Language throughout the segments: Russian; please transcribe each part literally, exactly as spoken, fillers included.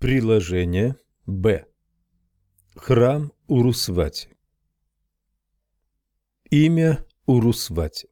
Приложение Б. Храм Урусвати. Имя Урусвати.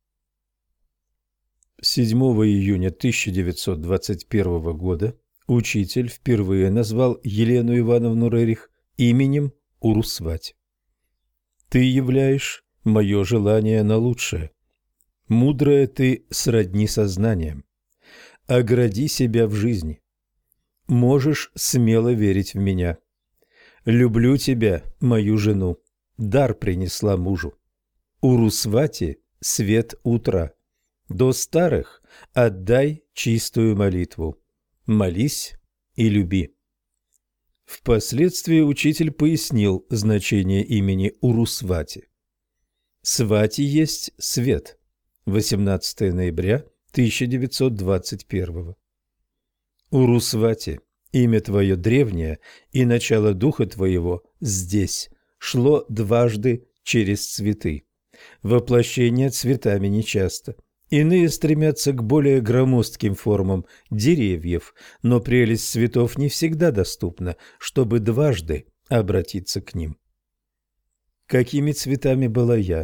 седьмого июня тысяча девятьсот двадцать первого года учитель впервые назвал Елену Ивановну Рерих именем Урусвати. «Ты являешь мое желание на лучшее. Мудрая ты сродни сознанием. Огради себя в жизни. Можешь смело верить в меня. Люблю тебя, мою жену. Дар принесла мужу. Урусвати — свет утра. До старых отдай чистую молитву. Молись и люби». Впоследствии учитель пояснил значение имени Урусвати. Свати есть свет. восемнадцатого ноября тысяча девятьсот двадцать первого. Урусвати, имя твое древнее, и начало духа твоего здесь шло дважды через цветы. Воплощение цветами нечасто. Иные стремятся к более громоздким формам деревьев, но прелесть цветов не всегда доступна, чтобы дважды обратиться к ним. Какими цветами была я?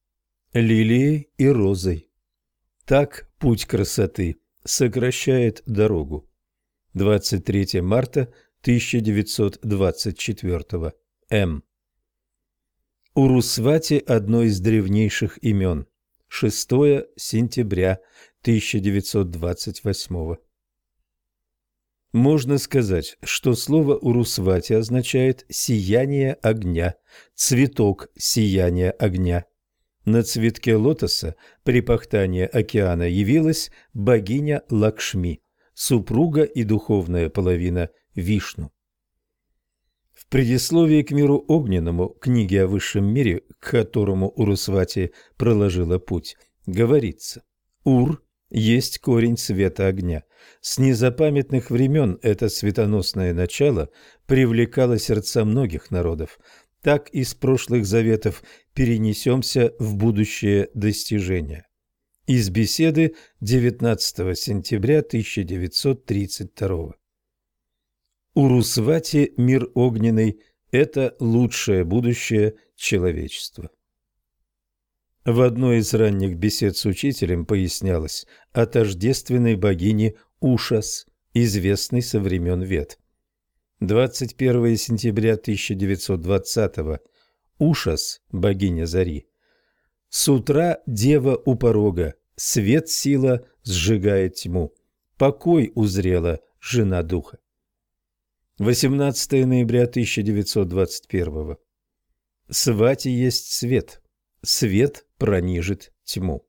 Лилией и розой. Так путь красоты сокращает дорогу. двадцать третьего марта тысяча девятьсот двадцать четвёртого. М. Урусвати – одно из древнейших имен. шестого сентября тысяча девятьсот двадцать восьмого. Можно сказать, что слово Урусвати означает «сияние огня», «цветок сияния огня». На цветке лотоса при пахтании океана явилась богиня Лакшми, супруга и духовная половина Вишну. В предисловии к «Миру огненному», книге о высшем мире, к которому Урусвати проложила путь, говорится: «Ур есть корень света огня. С незапамятных времен это светоносное начало привлекало сердца многих народов. Так из прошлых заветов перенесемся в будущее достижения». Из беседы девятнадцатого сентября тысяча девятьсот тридцать второго. Урусвати, мир огненный – это лучшее будущее человечества. В одной из ранних бесед с учителем пояснялось о тождественной богине Ушас, известной со времен Вед. двадцать первого сентября тысяча девятьсот двадцатого. Ушас, богиня зари. С утра дева у порога, свет сила сжигает тьму. Покой узрела жена духа. восемнадцатого ноября тысяча девятьсот двадцать первого. Свати есть свет. Свет пронижит тьму.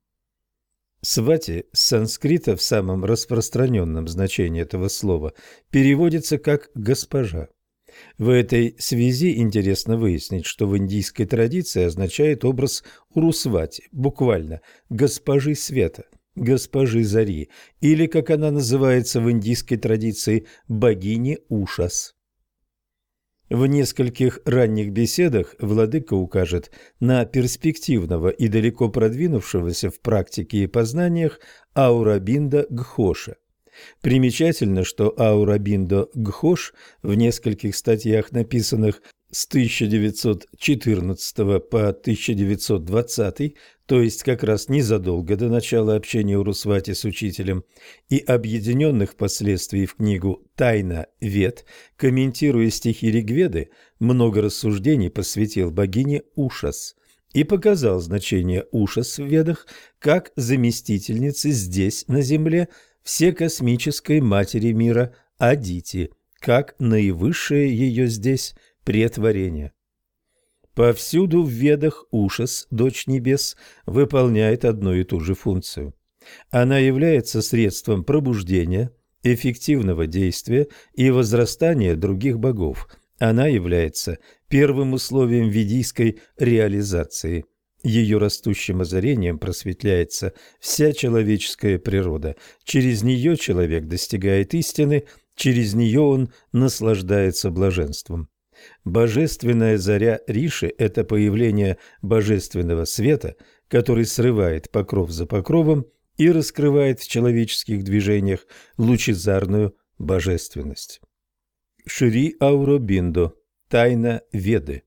Свати с санскрита в самом распространенном значении этого слова переводится как «госпожа». В этой связи интересно выяснить, что в индийской традиции означает образ Урусвати, буквально «госпожи света», «госпожи зари», или, как она называется в индийской традиции, «богини Ушас». В нескольких ранних беседах владыка укажет на перспективного и далеко продвинувшегося в практике и познаниях Аурабинда Гхоша. Примечательно, что Аурабиндо Гхош в нескольких статьях, написанных с тысяча девятьсот четырнадцатого по тысяча девятьсот двадцатый, то есть как раз незадолго до начала общения Урусвати с учителем, и объединенных впоследствии в книгу «Тайна Вед», комментируя стихи Ригведы, много рассуждений посвятил богине Ушас и показал значение Ушас в Ведах как заместительницы здесь, на земле, всекосмической матери мира Адити, как наивысшее ее здесь претворение. Повсюду в Ведах Ушас, дочь небес, выполняет одну и ту же функцию. Она является средством пробуждения, эффективного действия и возрастания других богов. Она является первым условием ведийской реализации. Ее растущим озарением просветляется вся человеческая природа. Через нее человек достигает истины, через нее он наслаждается блаженством. Божественная заря Риши – это появление божественного света, который срывает покров за покровом и раскрывает в человеческих движениях лучезарную божественность. Шри Ауробиндо. Тайна Веды.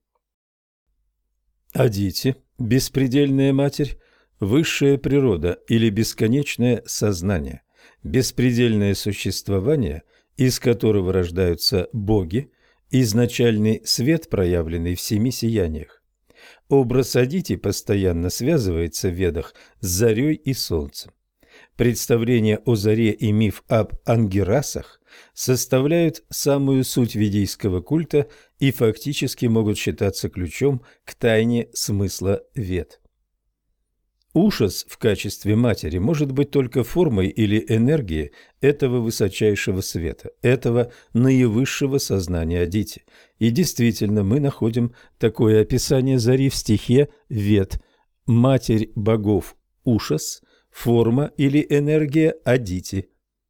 Адити, беспредельная матерь, высшая природа или бесконечное сознание, беспредельное существование, из которого рождаются боги, изначальный свет, проявленный в семи сияниях. Образ Адити постоянно связывается в Ведах с зарей и солнцем. Представление о заре и миф об ангирасах составляют самую суть ведийского культа и фактически могут считаться ключом к тайне смысла Вед. Ушас в качестве матери может быть только формой или энергией этого высочайшего света, этого наивысшего сознания Адити. И действительно, мы находим такое описание зари в стихе Вед: «Матерь богов Ушас, форма или энергия Адити».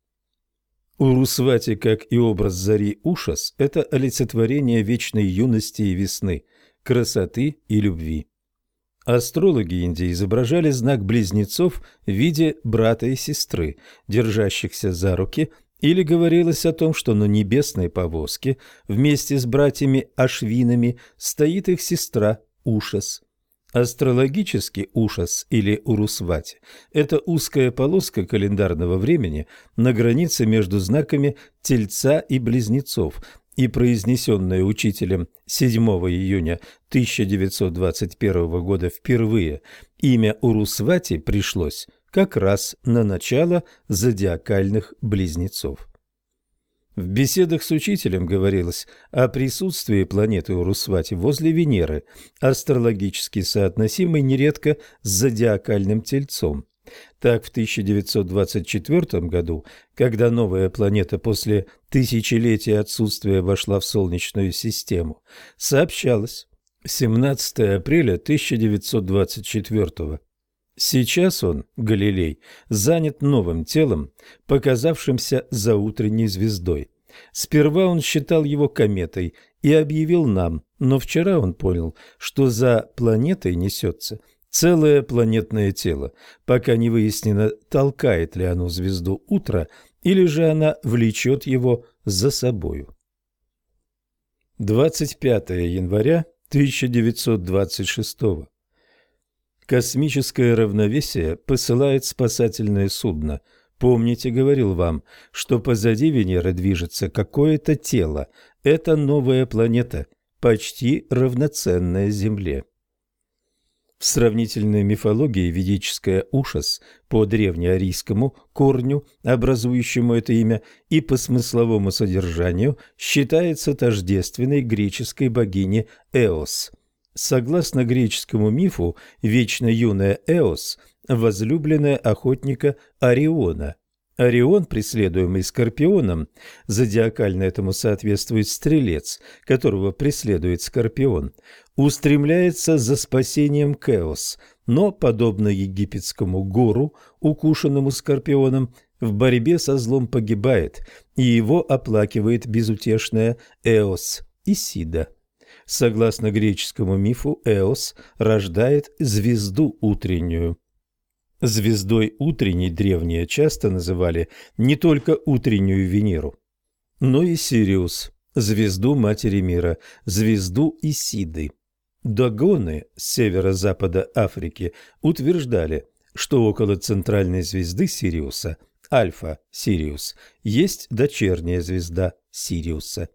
Урусвати, как и образ зари Ушас, это олицетворение вечной юности и весны, красоты и любви. Астрологи Индии изображали знак близнецов в виде брата и сестры, держащихся за руки, или говорилось о том, что на небесной повозке вместе с братьями Ашвинами стоит их сестра Ушас. Астрологический Ушас или Урусвати – это узкая полоска календарного времени на границе между знаками Тельца и Близнецов, и произнесенное учителем седьмого июня тысяча девятьсот двадцать первого года впервые имя Урусвати пришлось как раз на начало зодиакальных близнецов. В беседах с учителем говорилось о присутствии планеты Урусвати возле Венеры, астрологически соотносимой нередко с зодиакальным Тельцом. Так, в тысяча девятьсот двадцать четвёртом году, когда новая планета после тысячелетия отсутствия вошла в Солнечную систему, сообщалось семнадцатого апреля тысяча девятьсот двадцать четвёртого. Сейчас он, Галилей, занят новым телом, показавшимся заутренней звездой. Сперва он считал его кометой и объявил нам, но вчера он понял, что за планетой несется целое планетное тело, пока не выяснено, толкает ли оно звезду утра, или же она влечет его за собою. двадцать пятого января тысяча девятьсот двадцать шестого. Космическое равновесие посылает спасательное судно. Помните, говорил вам, что позади Венеры движется какое-то тело. Это новая планета, почти равноценная Земле. В сравнительной мифологии ведическое Ушас по древнеарийскому корню, образующему это имя, и по смысловому содержанию считается тождественной греческой богине Эос. Согласно греческому мифу, вечно юная Эос – возлюбленная охотника Ориона. Орион, преследуемый Скорпионом, зодиакально этому соответствует Стрелец, которого преследует Скорпион, устремляется за спасением к Эос, но, подобно египетскому гору, укушенному Скорпионом, в борьбе со злом погибает, и его оплакивает безутешная Эос Исида. Согласно греческому мифу, Эос рождает звезду утреннюю. Звездой утренней древние часто называли не только утреннюю Венеру, но и Сириус, звезду Матери Мира, звезду Исиды. Догоны с северо-запада Африки утверждали, что около центральной звезды Сириуса, Альфа Сириус, есть дочерняя звезда Сириуса.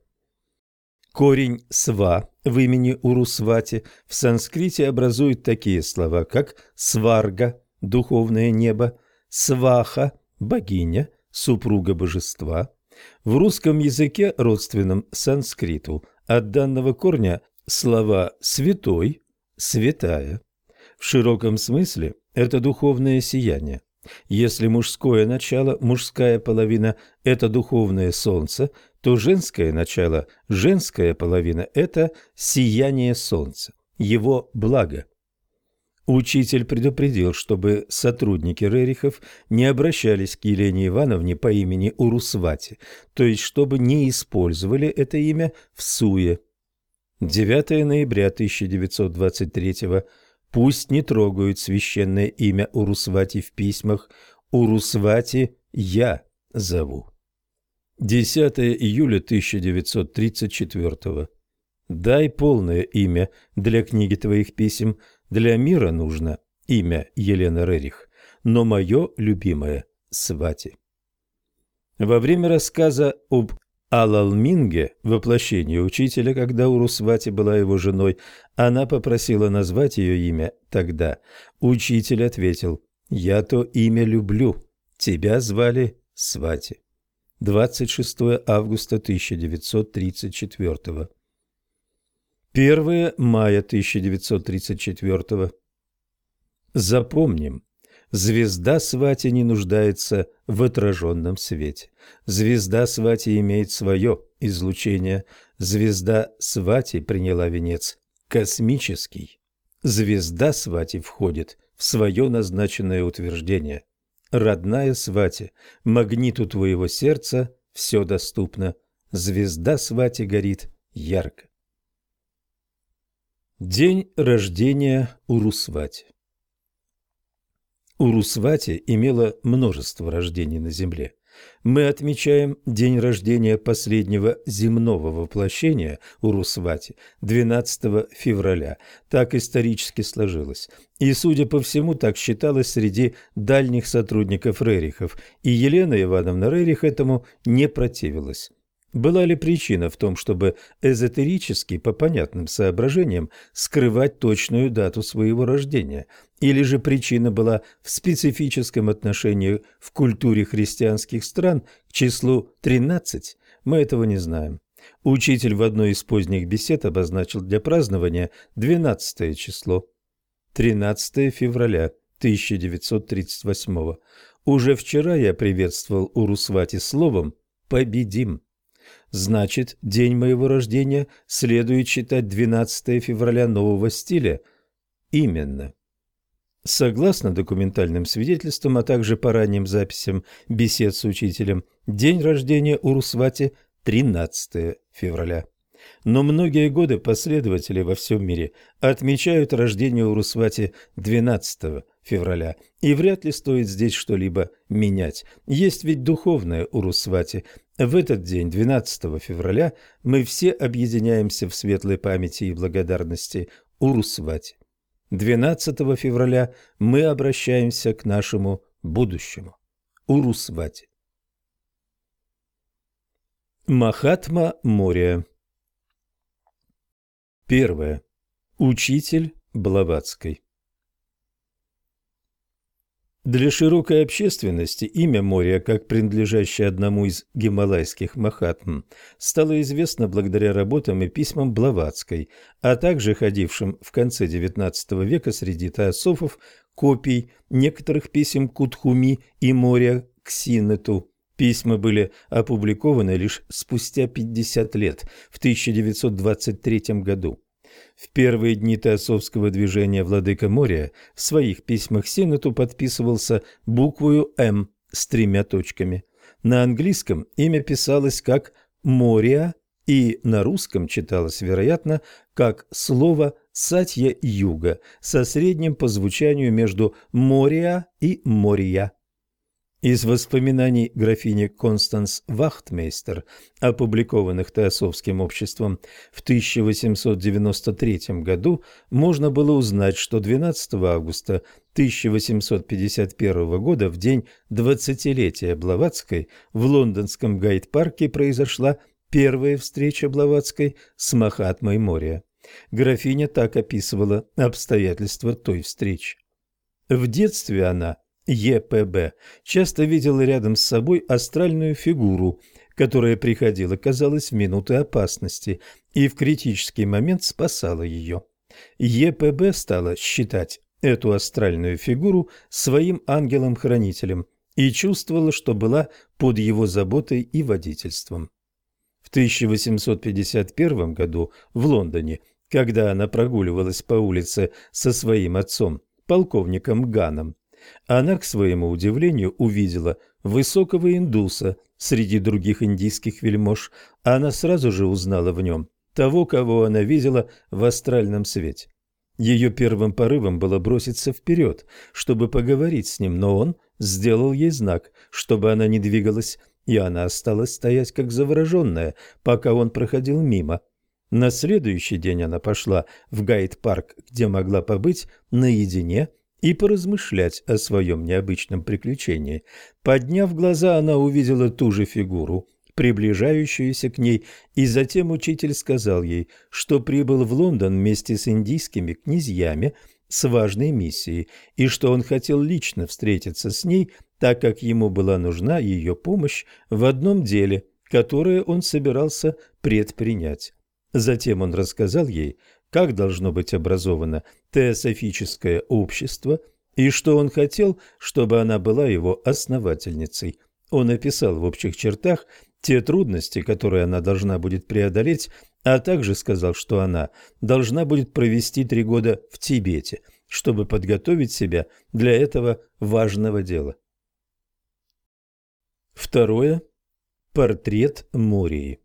Корень «сва» в имени Урусвати в санскрите образует такие слова, как «сварга» – духовное небо, «сваха» – богиня, супруга божества. В русском языке, родственном санскриту, от данного корня слова «святой», «святая». В широком смысле это духовное сияние. Если мужское начало, мужская половина – это духовное солнце, то женское начало, женская половина – это сияние солнца, его благо. Учитель предупредил, чтобы сотрудники Рерихов не обращались к Елене Ивановне по имени Урусвати, то есть чтобы не использовали это имя в суе. девятого ноября тысяча девятьсот двадцать третьего. Пусть не трогают священное имя Урусвати в письмах. Урусвати я зову. десятое июля тысяча девятьсот тридцать четвёртого. Дай полное имя для книги твоих писем. Для мира нужно имя Елена Рерих, но мое любимое – Свати. Во время рассказа об Алалминге, воплощении учителя, когда Урусвати была его женой, она попросила назвать ее имя тогда. Учитель ответил: «Я то имя люблю, тебя звали Свати». двадцать шестое августа тысяча девятьсот тридцать четвёртого. первое мая тысяча девятьсот тридцать четвёртого. Запомним. Звезда Свати не нуждается в отраженном свете. Звезда Свати имеет свое излучение. Звезда Свати приняла венец космический. Звезда Свати входит в свое назначенное утверждение. Родная Свати, магниту твоего сердца все доступно. Звезда Свати горит ярко. День рождения Урусвати. Урусвати имела множество рождений на Земле. Мы отмечаем день рождения последнего земного воплощения Урусвати двенадцатого февраля. Так исторически сложилось. И, судя по всему, так считалось среди дальних сотрудников Рерихов, и Елена Ивановна Рерих этому не противилась. Была ли причина в том, чтобы эзотерически, по понятным соображениям, скрывать точную дату своего рождения? Или же причина была в специфическом отношении в культуре христианских стран к числу тринадцать? Мы этого не знаем. Учитель в одной из поздних бесед обозначил для празднования двенадцатое число. тринадцатое февраля тысяча девятьсот тридцать восьмого. Уже вчера я приветствовал Урусвати словом «победим». Значит, день моего рождения следует считать двенадцатое февраля нового стиля? Именно. Согласно документальным свидетельствам, а также по ранним записям бесед с учителем, день рождения Урусвати – тринадцатое февраля. Но многие годы последователи во всем мире отмечают рождение Урусвати двенадцатого февраля, и вряд ли стоит здесь что-либо менять. Есть ведь духовная Урусвати. В этот день, двенадцатого февраля, мы все объединяемся в светлой памяти и благодарности Урусвати. двенадцатого февраля мы обращаемся к нашему будущему Урусвати. Махатма Мория. Первое. Учитель Блаватской. Для широкой общественности имя Мория, как принадлежащее одному из гималайских махатм, стало известно благодаря работам и письмам Блаватской, а также ходившим в конце девятнадцатого века среди теософов копий некоторых писем Кутхуми и Мория к Синнету. Письма были опубликованы лишь спустя пятьдесят лет, в тысяча девятьсот двадцать третьем году. В первые дни теософского движения владыка Мория в своих письмах Синнету подписывался буквою «М» с тремя точками. На английском имя писалось как «Мория», и на русском читалось, вероятно, как слово «Сатья-юга» со средним по звучанию между «Мория» и «Мория». Из воспоминаний графини Констанс Вахтмейстер, опубликованных Теософским обществом в тысяча восемьсот девяносто третьем году, можно было узнать, что двенадцатого августа тысяча восемьсот пятьдесят первого года, в день двадцатилетия Блаватской, в лондонском Гайд-парке произошла первая встреча Блаватской с Махатмой Мория. Графиня так описывала обстоятельства той встречи. В детстве она, Е П Б, часто видела рядом с собой астральную фигуру, которая приходила, казалось, в минуты опасности и в критический момент спасала ее. Е П Б стала считать эту астральную фигуру своим ангелом-хранителем и чувствовала, что была под его заботой и водительством. В тысяча восемьсот пятьдесят первом году в Лондоне, когда она прогуливалась по улице со своим отцом, полковником Ганом, она, к своему удивлению, увидела высокого индуса среди других индийских вельмож. Она сразу же узнала в нем того, кого она видела в астральном свете. Ее первым порывом было броситься вперед, чтобы поговорить с ним, но он сделал ей знак, чтобы она не двигалась, и она осталась стоять как завороженная, пока он проходил мимо. На следующий день она пошла в Гайд-парк, где могла побыть наедине и поразмышлять о своем необычном приключении. Подняв глаза, она увидела ту же фигуру, приближающуюся к ней, и затем учитель сказал ей, что прибыл в Лондон вместе с индийскими князьями с важной миссией, и что он хотел лично встретиться с ней, так как ему была нужна ее помощь в одном деле, которое он собирался предпринять. Затем он рассказал ей, как должно быть образовано теософическое общество, и что он хотел, чтобы она была его основательницей. Он описал в общих чертах те трудности, которые она должна будет преодолеть, а также сказал, что она должна будет провести три года в Тибете, чтобы подготовить себя для этого важного дела. Второе. Портрет Мории.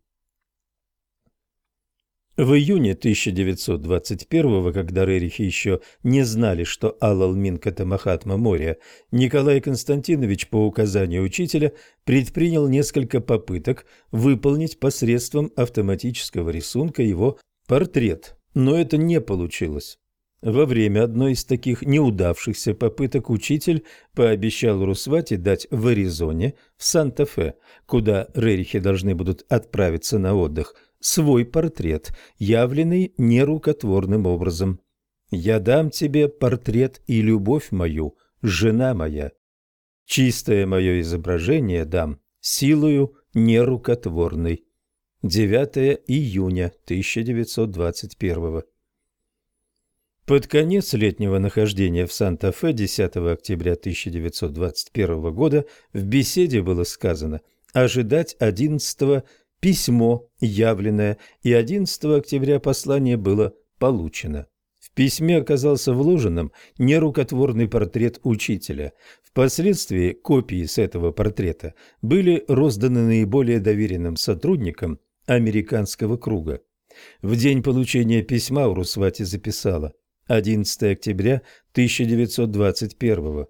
В июне тысяча девятьсот двадцать первого, когда рерихи еще не знали, что Алалминк – это Махатма Мория, Николай Константинович по указанию учителя предпринял несколько попыток выполнить посредством автоматического рисунка его портрет, но это не получилось. Во время одной из таких неудавшихся попыток учитель пообещал Урусвати дать в Аризоне, в Санта-Фе, куда рерихи должны будут отправиться на отдых, свой портрет, явленный нерукотворным образом. «Я дам тебе портрет и любовь мою, жена моя. Чистое мое изображение дам силою нерукотворной». девятого июня тысяча девятьсот двадцать первого. Под конец летнего нахождения в Санта-Фе десятого октября тысяча девятьсот двадцать первого года в беседе было сказано ожидать одиннадцатого письмо явленное, и одиннадцатого октября послание было получено. В письме оказался вложенным нерукотворный портрет учителя. Впоследствии копии с этого портрета были розданы наиболее доверенным сотрудникам американского круга. В день получения письма Урусвати записала одиннадцатого октября тысяча девятьсот двадцать первого.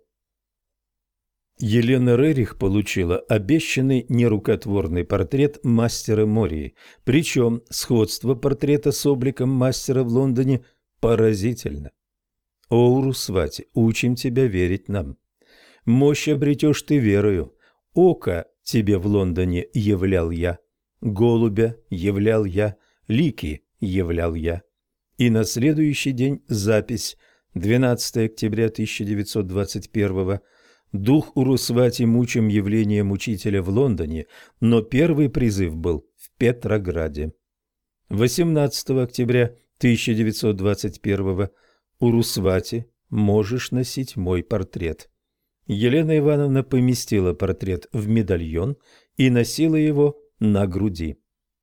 Елена Рерих получила обещанный нерукотворный портрет мастера Мории, причем сходство портрета с обликом мастера в Лондоне поразительно. «О, Урусвати, учим тебя верить нам. Мощь обретешь ты верою. Око тебе в Лондоне являл я, голубя являл я, лики являл я». И на следующий день запись двенадцатого октября тысяча девятьсот двадцать первого. Дух Урусвати мучим явлением учителя в Лондоне, но первый призыв был в Петрограде. восемнадцатого октября тысяча девятьсот двадцать первого. Урусвати, можешь носить мой портрет. Елена Ивановна поместила портрет в медальон и носила его на груди.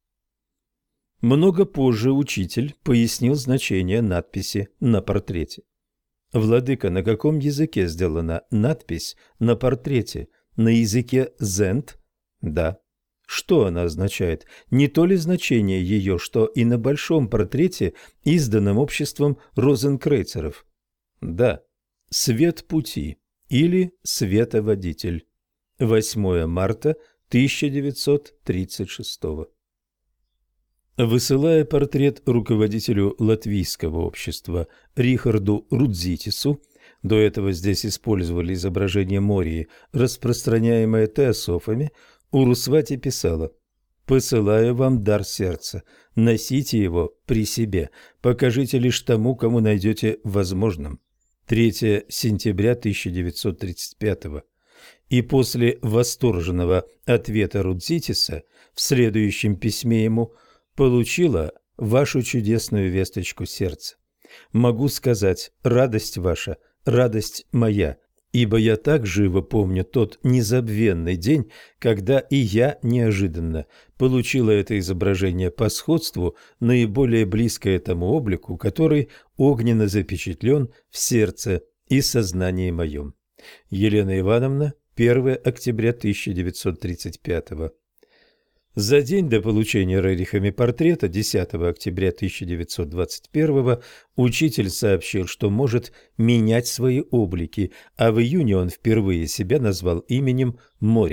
Много позже учитель пояснил значение надписи на портрете. «Владыка, на каком языке сделана надпись на портрете? На языке зент?» «Да». «Что она означает? Не то ли значение ее, что и на большом портрете, изданном обществом розенкрейцеров?» «Да». «Свет пути» или «Световодитель». восьмого марта тысяча девятьсот тридцать шестого. Высылая портрет руководителю латвийского общества Рихарду Рудзитису, до этого здесь использовали изображение Мории, распространяемое теософами, Урусвати писала: «Посылаю вам дар сердца, носите его при себе, покажите лишь тому, кому найдете возможным». третьего сентября тысяча девятьсот тридцать пятого. И после восторженного ответа Рудзитиса в следующем письме ему получила вашу чудесную весточку сердца. Могу сказать, радость ваша, радость моя, ибо я так живо помню тот незабвенный день, когда и я неожиданно получила это изображение по сходству, наиболее близкое тому облику, который огненно запечатлен в сердце и сознании моем. Елена Ивановна, первого октября тысяча девятьсот тридцать пятого. За день до получения рерихами портрета, десятого октября тысяча девятьсот двадцать первого, учитель сообщил, что может менять свои облики, а в июне он впервые себя назвал именем Мория.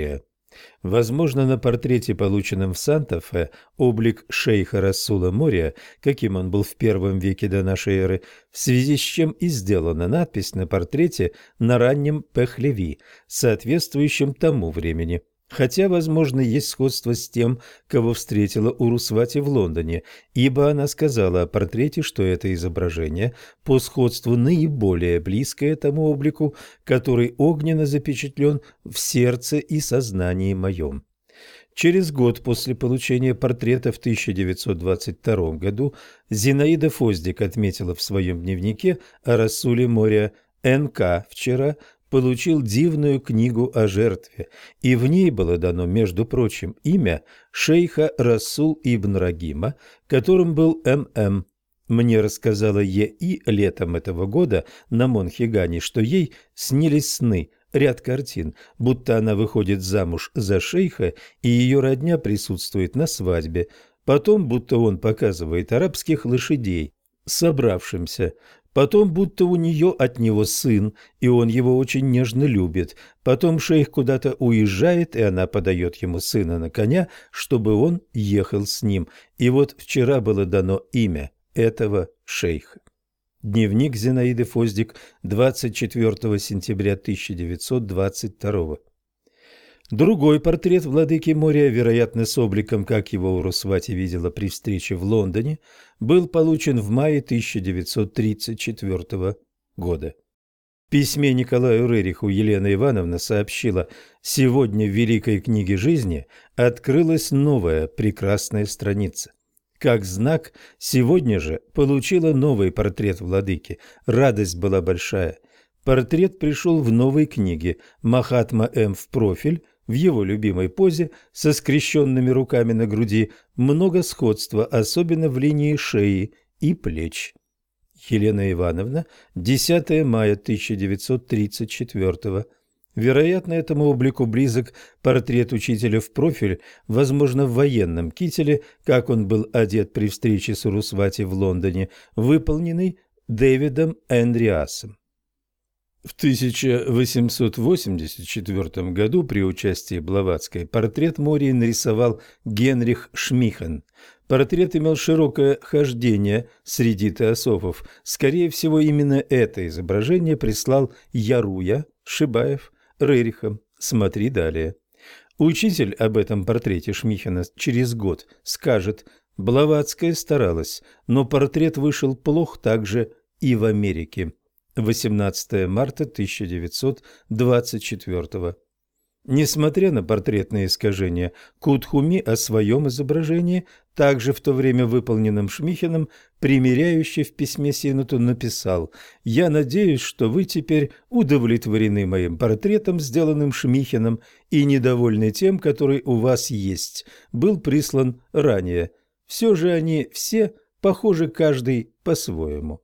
Возможно, на портрете, полученном в Санта-Фе, облик шейха Расула Мория, каким он был в первом веке до нашей эры, в связи с чем и сделана надпись на портрете на раннем Пехлеви, соответствующем тому времени. Хотя, возможно, есть сходство с тем, кого встретила Урусвати в Лондоне, ибо она сказала о портрете, что это изображение по сходству наиболее близкое тому облику, который огненно запечатлен в сердце и сознании моем. Через год после получения портрета в тысяча девятьсот двадцать втором году Зинаида Фоздик отметила в своем дневнике о Расуле Мория: «Эн Ка вчера получил дивную книгу о жертве, и в ней было дано, между прочим, имя шейха Расул ибн Рагима, которым был Эм Эм. Мне рассказала Е И летом этого года на Монхегане, что ей снились сны, ряд картин, будто она выходит замуж за шейха, и ее родня присутствует на свадьбе, потом будто он показывает арабских лошадей собравшимся, потом будто у нее от него сын, и он его очень нежно любит, потом шейх куда-то уезжает, и она подает ему сына на коня, чтобы он ехал с ним, и вот вчера было дано имя этого шейха». Дневник Зинаиды Фоздик, двадцать четвёртого сентября тысяча девятьсот двадцать второго. Другой портрет владыки Мория, вероятно, с обликом, как его Урусвати видела при встрече в Лондоне, был получен в мае тысяча девятьсот тридцать четвёртого года. В письме Николаю Рериху Елена Ивановна сообщила: «Сегодня в Великой книге жизни открылась новая прекрасная страница. Как знак, сегодня же получила новый портрет владыки. Радость была большая. Портрет пришел в новой книге Махатма М. в профиль, в его любимой позе, со скрещенными руками на груди, много сходства, особенно в линии шеи и плеч». Елена Ивановна, десятого мая тысяча девятьсот тридцать четвёртого. Вероятно, этому облику близок портрет учителя в профиль, возможно, в военном кителе, как он был одет при встрече с Урусвати в Лондоне, выполненный Дэвидом Эндриасом. В тысяча восемьсот восемьдесят четвёртом году при участии Блаватской портрет Мории нарисовал Генрих Шмихен. Портрет имел широкое хождение среди теософов. Скорее всего, именно это изображение прислал Яруя Шибаев Рерихом. Смотри далее. Учитель об этом портрете Шмихена через год скажет: «Блаватская старалась, но портрет вышел плох также и в Америке». восемнадцатого марта тысяча девятьсот двадцать четвёртого. Несмотря на портретные искажения, Кутхуми о своем изображении, также в то время выполненном Шмихеном, примиряющий в письме Синуту написал: «Я надеюсь, что вы теперь удовлетворены моим портретом, сделанным Шмихеном, и недовольны тем, который у вас есть, был прислан ранее. Все же они все похожи каждый по-своему».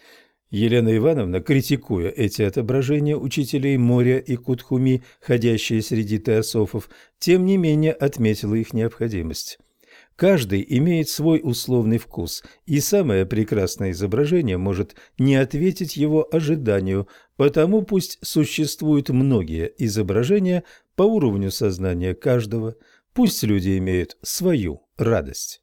Елена Ивановна, критикуя эти отображения учителей Мория и Кутхуми, ходящие среди теософов, тем не менее отметила их необходимость. Каждый имеет свой условный вкус, и самое прекрасное изображение может не ответить его ожиданию, потому пусть существуют многие изображения по уровню сознания каждого, пусть люди имеют свою радость.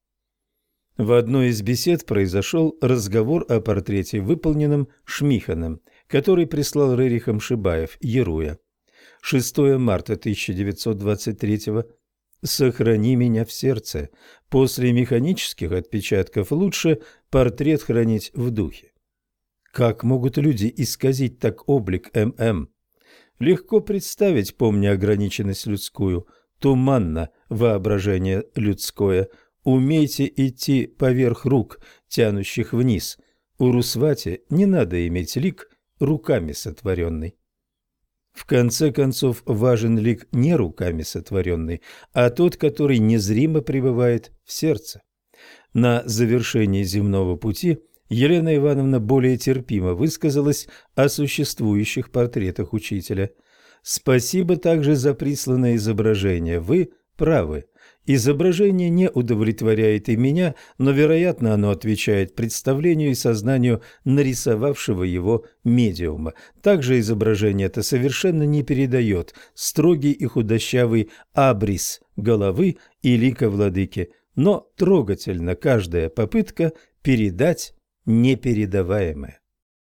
В одной из бесед произошел разговор о портрете, выполненном Шмихеном, который прислал Рерихом Шибаев Яруя. шестого марта тысяча девятьсот двадцать третьего. «Сохрани меня в сердце. После механических отпечатков лучше портрет хранить в духе». Как могут люди исказить так облик Эм Эм? Легко представить, помня ограниченность людскую, туманно воображение людское. Умейте идти поверх рук, тянущих вниз. Урусвати не надо иметь лик руками сотворенный. В конце концов, важен лик не руками сотворенный, а тот, который незримо пребывает в сердце. На завершении земного пути Елена Ивановна более терпимо высказалась о существующих портретах учителя. «Спасибо также за присланное изображение. Вы правы. Изображение не удовлетворяет и меня, но, вероятно, оно отвечает представлению и сознанию нарисовавшего его медиума. Также изображение это совершенно не передает строгий и худощавый абрис головы и лика владыки, но трогательна каждая попытка передать непередаваемое.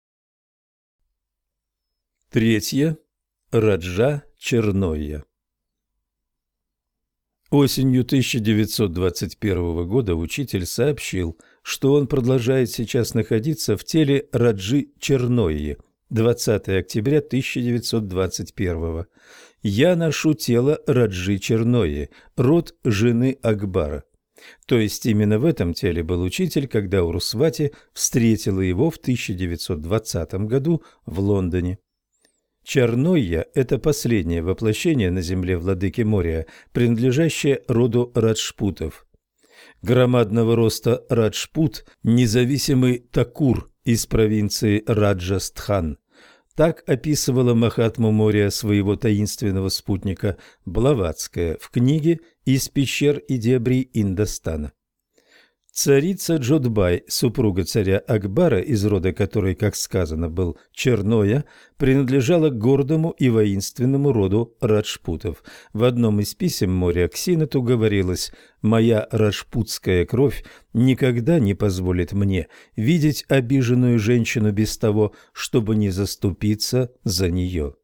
Третье. Раджа Чернойя. Осенью тысяча девятьсот двадцать первого года учитель сообщил, что он продолжает сейчас находиться в теле Раджи Чернойи. двадцатого октября тысяча девятьсот двадцать первого. «Я ношу тело Раджи Чернойи, род жены Акбара». То есть именно в этом теле был учитель, когда Урусвати встретила его в тысяча девятьсот двадцатом году в Лондоне. Чернойя – это последнее воплощение на земле владыки Мория, принадлежащее роду Раджпутов. Громадного роста Раджпут – независимый Такур из провинции Раджастхан. Так описывала Махатма Мория своего таинственного спутника Блаватская в книге «Из пещер и дебрей Индостана». Царица Джодбай, супруга царя Акбара, из рода которой, как сказано, был Чернойя, принадлежала к гордому и воинственному роду Раджпутов. В одном из писем Мория к Синату говорилось: «Моя раджпутская кровь никогда не позволит мне видеть обиженную женщину без того, чтобы не заступиться за нее».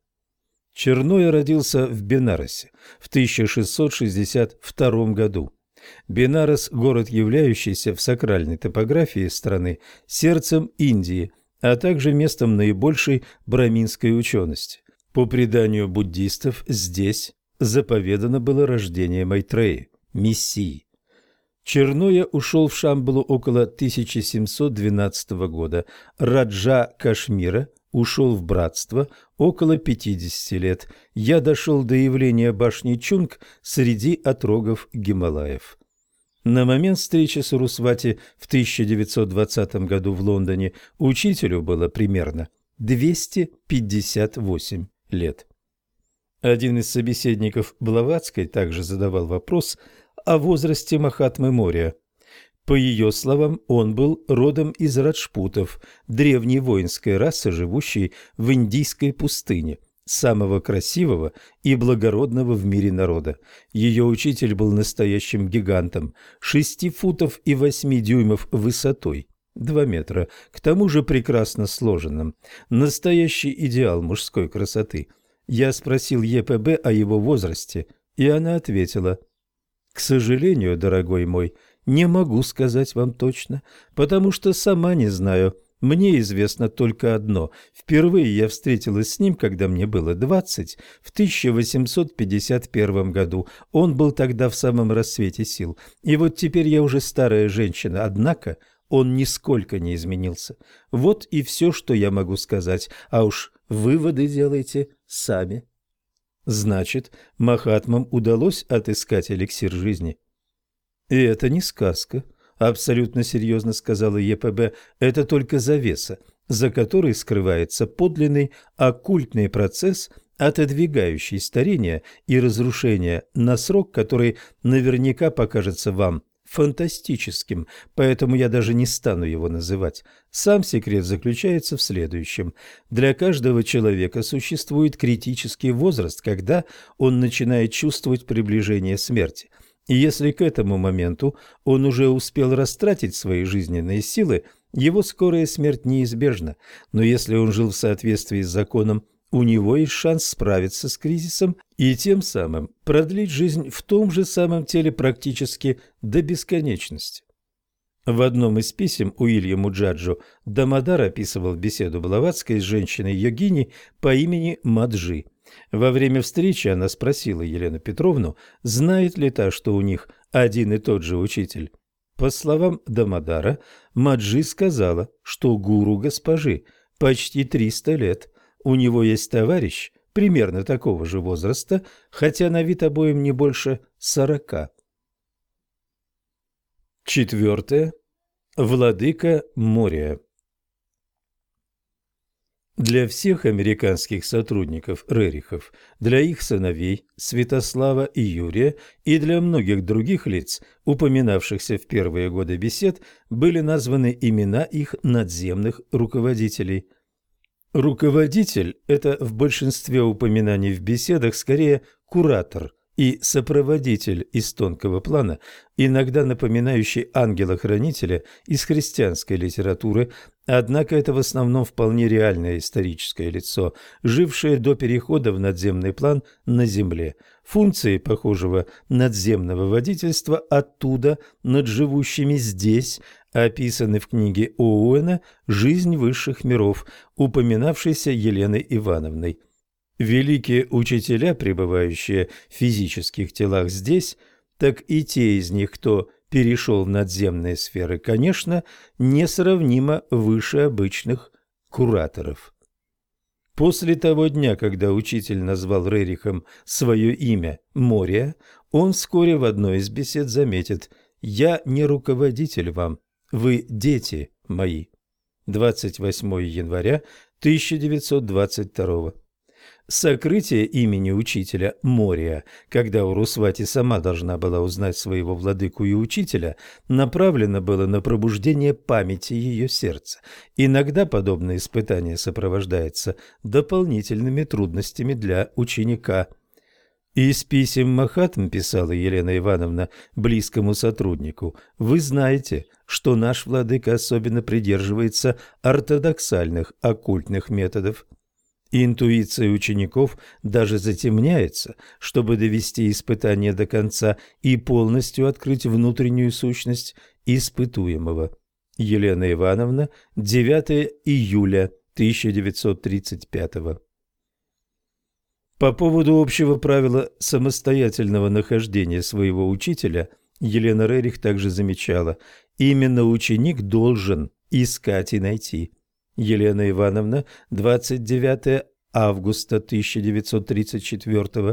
Чернойя родился в Бенарасе в тысяча шестьсот шестьдесят втором году. Бенарес – город, являющийся в сакральной топографии страны сердцем Индии, а также местом наибольшей браминской учености. По преданию буддистов, здесь заповедано было рождение Майтреи, мессии. Чернойя ушел в Шамбалу около тысяча семьсот двенадцатого года. Раджа Кашмира ушел в братство около пятидесяти лет. Я дошел до явления башни Чунг среди отрогов Гималаев. На момент встречи с Урусвати в тысяча девятьсот двадцатом году в Лондоне учителю было примерно двести пятьдесят восемь лет. Один из собеседников Блаватской также задавал вопрос о возрасте Махатмы Мория. По ее словам, он был родом из раджпутов, древней воинской расы, живущей в индийской пустыне, самого красивого и благородного в мире народа. Ее учитель был настоящим гигантом, шести футов и восьми дюймов высотой, два метра, к тому же прекрасно сложенным, настоящий идеал мужской красоты. Я спросил ЕПБ о его возрасте, и она ответила: «К сожалению, дорогой мой, не могу сказать вам точно, потому что сама не знаю. Мне известно только одно. Впервые я встретилась с ним, когда мне было двадцать, в тысяча восемьсот пятьдесят первом году. Он был тогда в самом расцвете сил. И вот теперь я уже старая женщина, однако он нисколько не изменился. Вот и все, что я могу сказать, а уж выводы делайте сами». Значит, Махатмам удалось отыскать эликсир жизни. И это не сказка, абсолютно серьезно сказала ЕПБ, это только завеса, за которой скрывается подлинный оккультный процесс, отодвигающий старение и разрушение на срок, который наверняка покажется вам фантастическим, поэтому я даже не стану его называть. Сам секрет заключается в следующем. Для каждого человека существует критический возраст, когда он начинает чувствовать приближение смерти. И если к этому моменту он уже успел растратить свои жизненные силы, его скорая смерть неизбежна. Но если он жил в соответствии с законом, у него есть шанс справиться с кризисом и тем самым продлить жизнь в том же самом теле практически до бесконечности. В одном из писем Уильяму Джаджу Дамодар описывал беседу Блаватской с женщиной-йогиней по имени Маджи. Во время встречи она спросила Елену Петровну, знает ли та, что у них один и тот же учитель. По словам Дамодара, Маджи сказала, что гуру госпожи почти триста лет. У него есть товарищ примерно такого же возраста, хотя на вид обоим не больше сорока. Четвертое. Владыка Мория. Для всех американских сотрудников Рерихов, для их сыновей Святослава и Юрия и для многих других лиц, упоминавшихся в первые годы бесед, были названы имена их надземных руководителей. Руководитель – это в большинстве упоминаний в беседах скорее куратор и сопроводитель из тонкого плана, иногда напоминающий ангела-хранителя из христианской литературы, однако это в основном вполне реальное историческое лицо, жившее до перехода в надземный план на Земле. Функции похожего надземного водительства оттуда над живущими здесь описаны в книге Оуэна «Жизнь высших миров», упоминавшейся Еленой Ивановной. Великие учителя, пребывающие в физических телах здесь, так и те из них, кто перешел в надземные сферы, конечно, несравнимо выше обычных кураторов. После того дня, когда учитель назвал Рерихом свое имя Мория, он вскоре в одной из бесед заметит: «Я не руководитель вам, вы дети мои». двадцать восьмого января тысяча девятьсот двадцать второго. Сокрытие имени учителя Мория, когда Урусвати сама должна была узнать своего владыку и учителя, направлено было на пробуждение памяти ее сердца. Иногда подобное испытание сопровождается дополнительными трудностями для ученика. Из писем Махатм, писала Елена Ивановна близкому сотруднику, вы знаете, что наш владыка особенно придерживается ортодоксальных оккультных методов. Интуиция учеников даже затемняется, чтобы довести испытание до конца и полностью открыть внутреннюю сущность испытуемого. Елена Ивановна, девятого июля тысяча девятьсот тридцать пятого. По поводу общего правила самостоятельного нахождения своего учителя Елена Рерих также замечала: именно ученик должен искать и найти. Елена Ивановна, двадцать девятого августа тысяча девятьсот тридцать четвертого.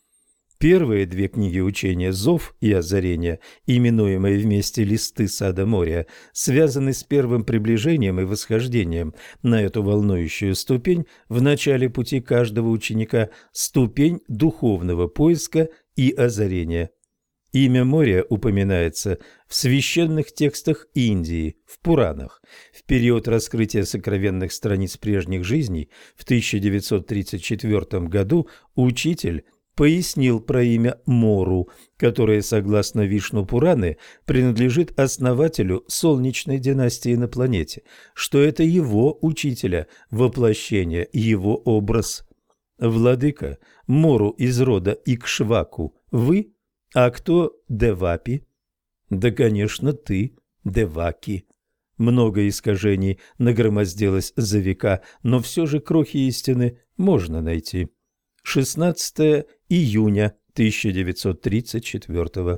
Первые две книги учения «Зов» и «Озарение», именуемые вместе «Листы сада Мория», связаны с первым приближением и восхождением на эту волнующую ступень в начале пути каждого ученика, ступень духовного поиска и озарения. Имя Мория упоминается в священных текстах Индии, в Пуранах. В период раскрытия сокровенных страниц прежних жизней в тысяча девятьсот тридцать четвёртом году учитель пояснил про имя Мору, которое, согласно Вишну Пураны, принадлежит основателю солнечной династии на планете, что это его учителя, воплощение, его образ. Владыка, Мору из рода Икшваку, вы? А кто Девапи? Да, конечно, ты, Деваки. Много искажений нагромоздилось за века, но все же крохи истины можно найти. шестнадцатого июня тысяча девятьсот тридцать четвёртого.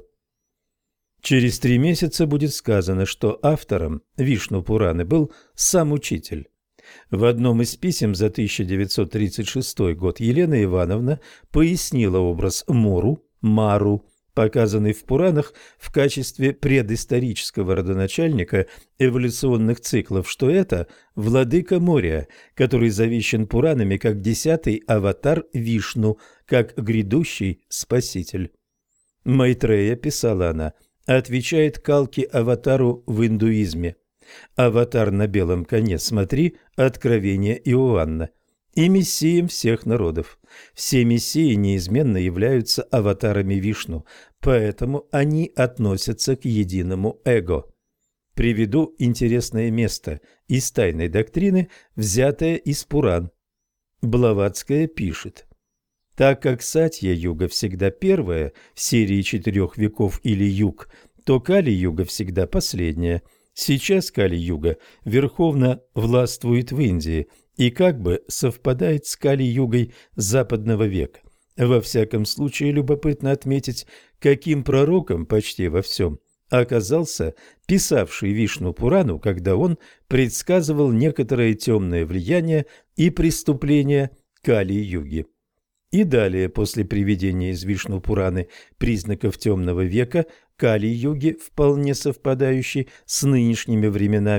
Через три месяца будет сказано, что автором Вишну Пураны был сам учитель. В одном из писем за тысяча девятьсот тридцать шестой год Елена Ивановна пояснила образ Мору, Мару, показанный в Пуранах в качестве предысторического родоначальника эволюционных циклов, что это владыка Мория, который завещен Пуранами как десятый аватар Вишну, как грядущий спаситель. Майтрея, писала она, отвечает Калки аватару в индуизме. Аватар на белом коне, смотри, Откровение Иоанна. И мессием всех народов. Все мессии неизменно являются аватарами Вишну, поэтому они относятся к единому эго. Приведу интересное место из тайной доктрины, взятое из Пуран. Блаватская пишет: так как Сатья-юга всегда первая в серии четырех веков или юг, то Кали-юга всегда последняя. Сейчас Кали-юга верховно властвует в Индии и как бы совпадает с Кали-югой западного века. Во всяком случае, любопытно отметить, каким пророком почти во всем оказался писавший Вишну Пурану, когда он предсказывал некоторое темное влияние и преступления Кали-юги. И далее, после приведения из Вишну Пураны признаков темного века, Кали-юги, вполне совпадающей с нынешними временами,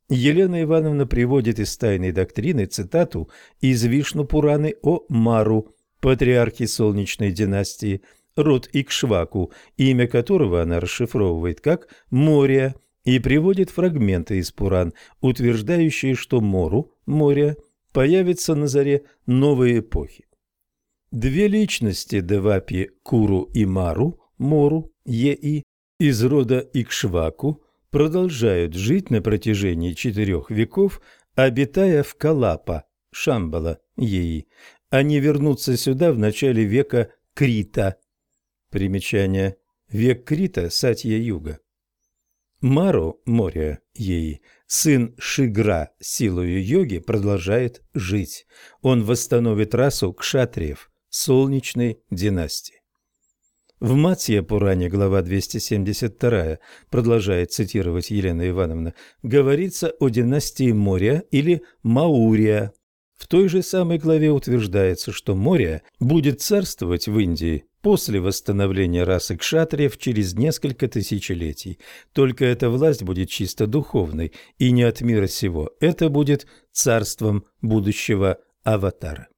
Елена Ивановна приводит из «Тайной доктрины» цитату из Вишну-Пураны о Мару, патриархе Солнечной династии, род Икшваку, имя которого она расшифровывает как Мория, и приводит фрагменты из Пуран, утверждающие, что Мору, Мория, появится на заре новой эпохи. Две личности Девапи, Куру и Мару, Мору, Еи, из рода Икшваку, продолжают жить на протяжении четырех веков, обитая в Калапа, Шамбала, Еи. Они вернутся сюда в начале века Крита. Примечание. Век Крита, Сатья-юга. Мару, Мория, Еи, сын Шигра, силою йоги, продолжает жить. Он восстановит расу кшатриев, солнечной династии. В Матья-Пуране, глава двести семьдесят два, продолжает цитировать Елена Ивановна, говорится о династии Мория или Маурия. В той же самой главе утверждается, что Мория будет царствовать в Индии после восстановления расы кшатриев через несколько тысячелетий. Только эта власть будет чисто духовной и не от мира сего. Это будет царством будущего аватара.